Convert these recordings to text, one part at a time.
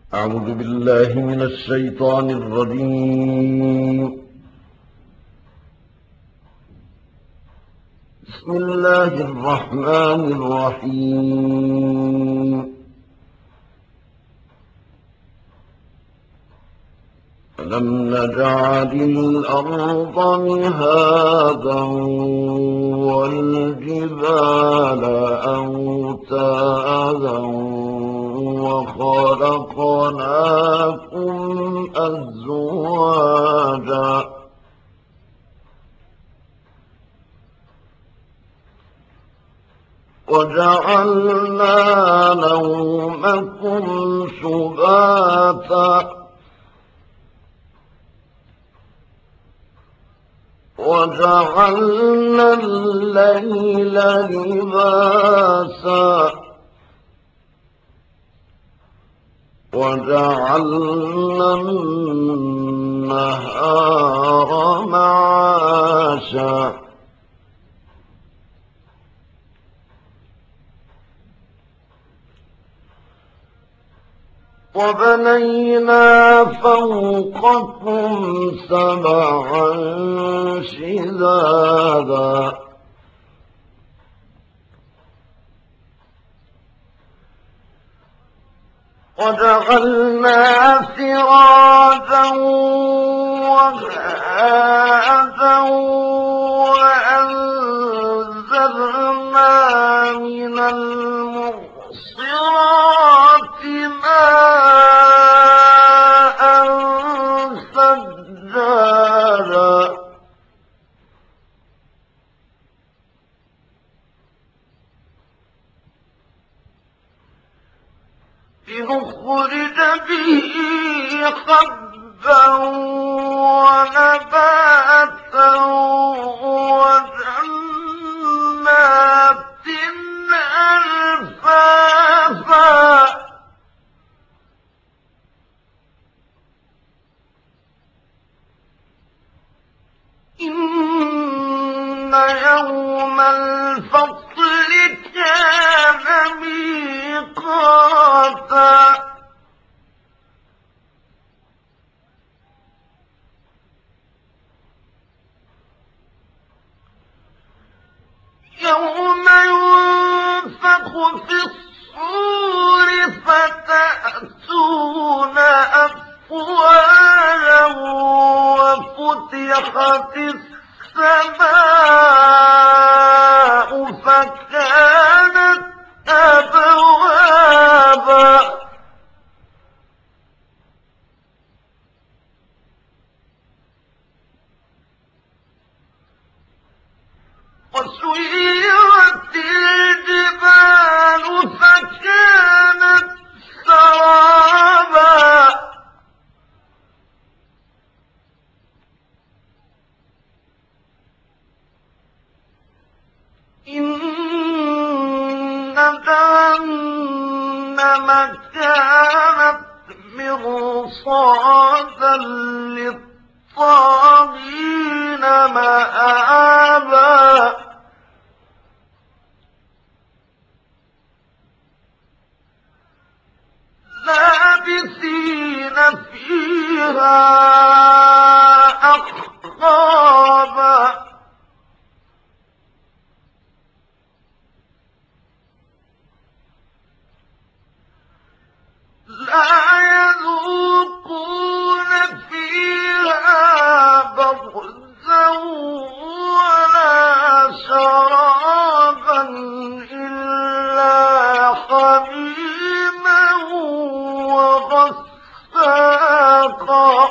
أعوذ بالله من الشيطان الرجيم. بسم الله الرحمن الرحيم. ألم نجعل الأرض مهادا والجبال أوتادا وخلقناكم أزواجا وجعلنا نومكم سباتا وجعلنا الليل لباسا وجعلنا النهار معاشا وبنينا فوقكم سبعا شدادا وجعلنا سراجا وهاجا وأنزلنا من المعصرات ماء ثجاجا لنخرج به حبا ونباتا وجنات ألفافا إن يوم الفصل كان ميقاتا يوم ينفخ في الصور فتأتون أفواجا وفتحت السماء فكانت أبوابا وسيرت الجبال فكانت سرابا إن جهنم كانت مرصادا للطاغين مآبا لابثين فيها أحقابا لا يذوقون فيها برزا ولا شرابا إلا حميما وغساقا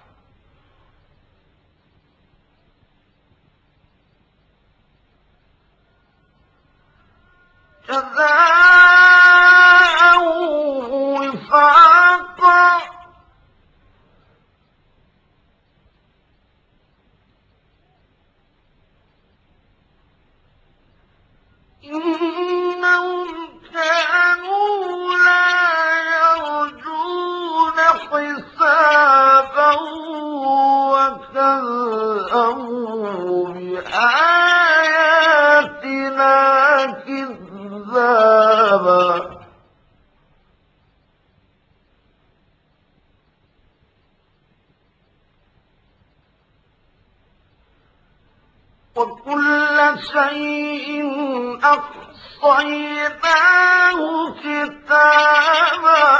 جزاء وفاقا إنهم كانوا لا يرجون حسابا وكذبوا بآياتنا كذابا وكل شيء أحصيناه كتابا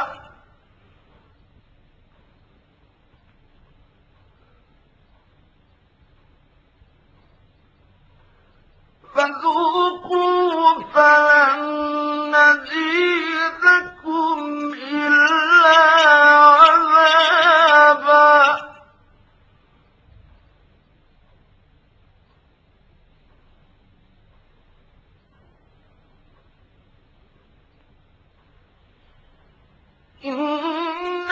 فذوقوا فلن نزيدكم إلا عذابا إن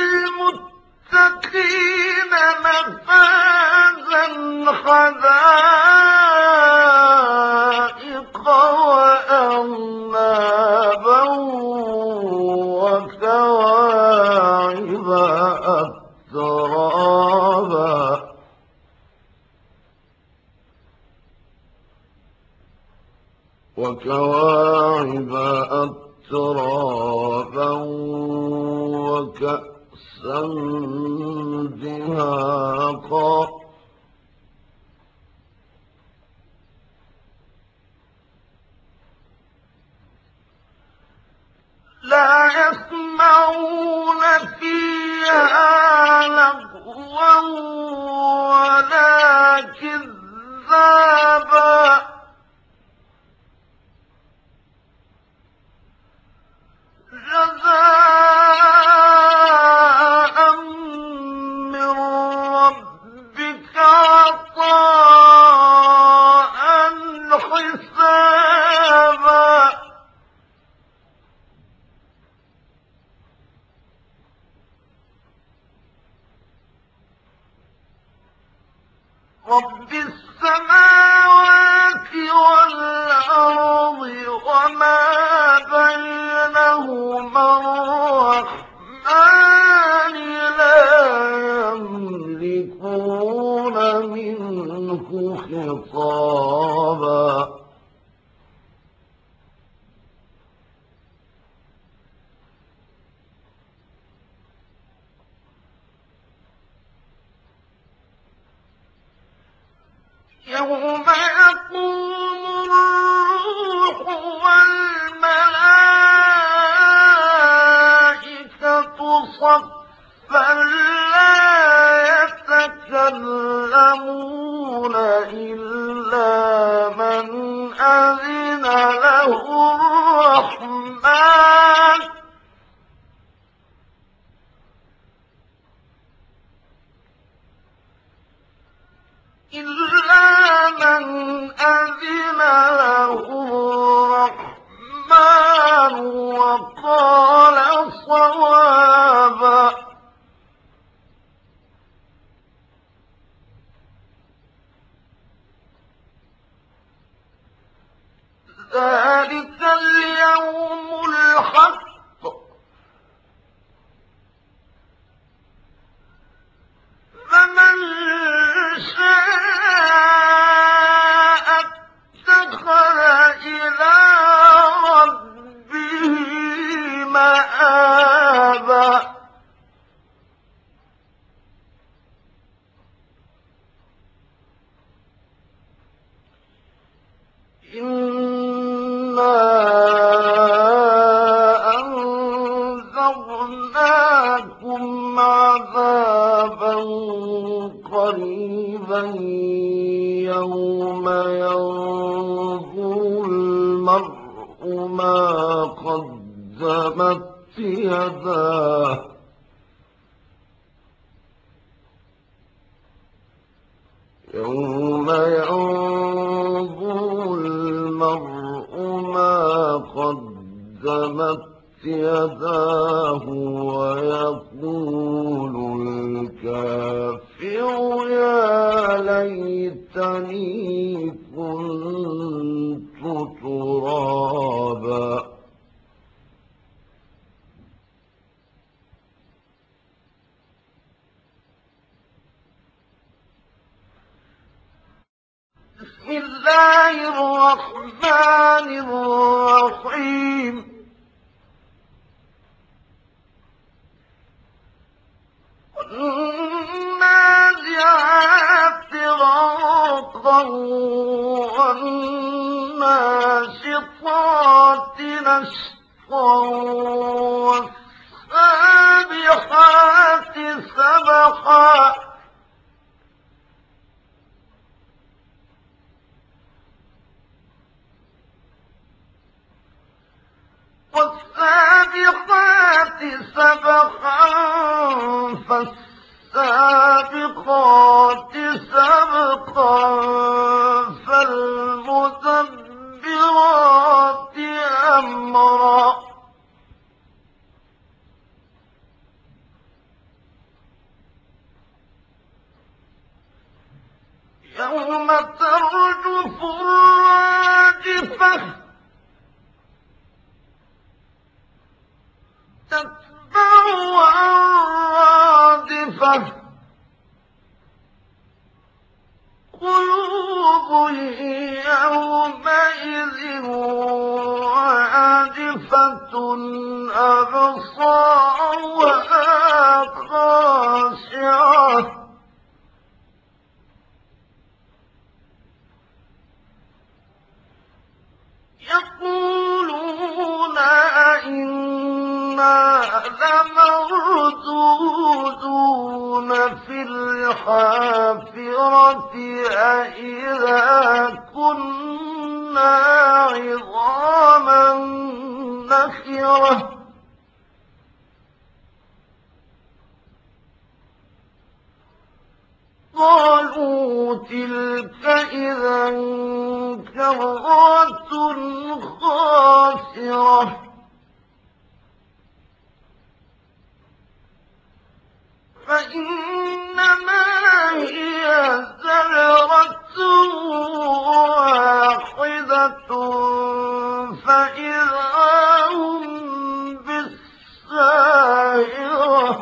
للمتقين مفازا حدائق وأعنابا وكواعب أترابا وكأسا دهاقا لا يسمعون فيها لغوا ولا كذابا جزاء من ربك عطاء حسابا رب السماوات والأرض وما بينهما الرحمن لا يملكون منه خطابا يوم يقوم الروح والملائكة صفا لا يتكلمون إلا من أذن له الرحمن وقال صوابا ذلك اليوم الحق فمن شاء اتخذ إلى ربه مآبا إنا أنذرناكم عذابا قريبا يوم ينظر المرء ما قدمت يداه يوم ينظر المرء ما قدمت يداه ويقول الكافر يا ليتني كنت ترابا بسم الله الرحمن الرحيم والنازعات غرقا والناشطات نشطا والسابحات سبحا والسابقات سبقا فالسابقات سبقا فالمدبرات أمرا يوم ترجف الراجفة تتبعها الرادفة قلوب يومئذ واجفة أبصارها خاشعة يقولون أئنا لمردودون في الحافرة أئذا كنا عظاما نخرة قالوا تلك إذا كرة خاسرة فإنما هي زجرة واحدة فإذا هم بالساهرة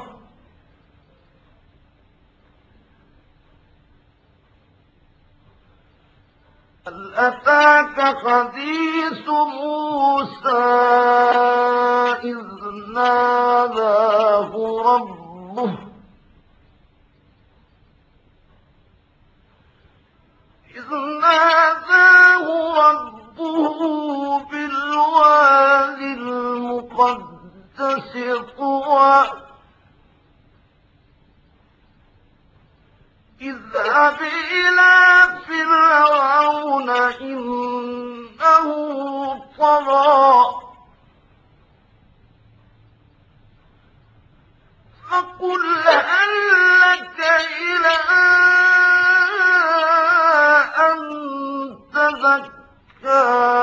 هل أتاك حديث موسى إذ ناداه ربه بالوادي المقدس طوى اذهب إلى فرعون إنه طغى فقل هل لك إلى أن تزكى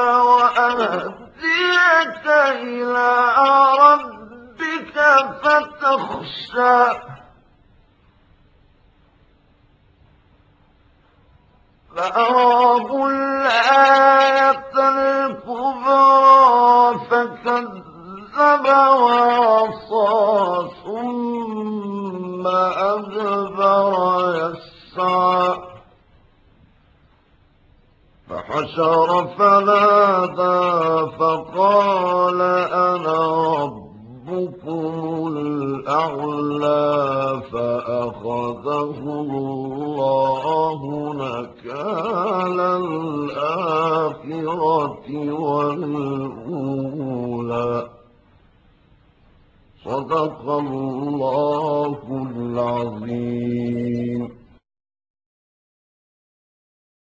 وأهديك إلى ربك فتخشى فأراه الآية الكبرى فكذب وعصى ثم أدبر يسعى فحشر فنادى فقال أنا ربكم الأعلى فأخذه الله نكال الآخرة والأولى صدق الله العظيم.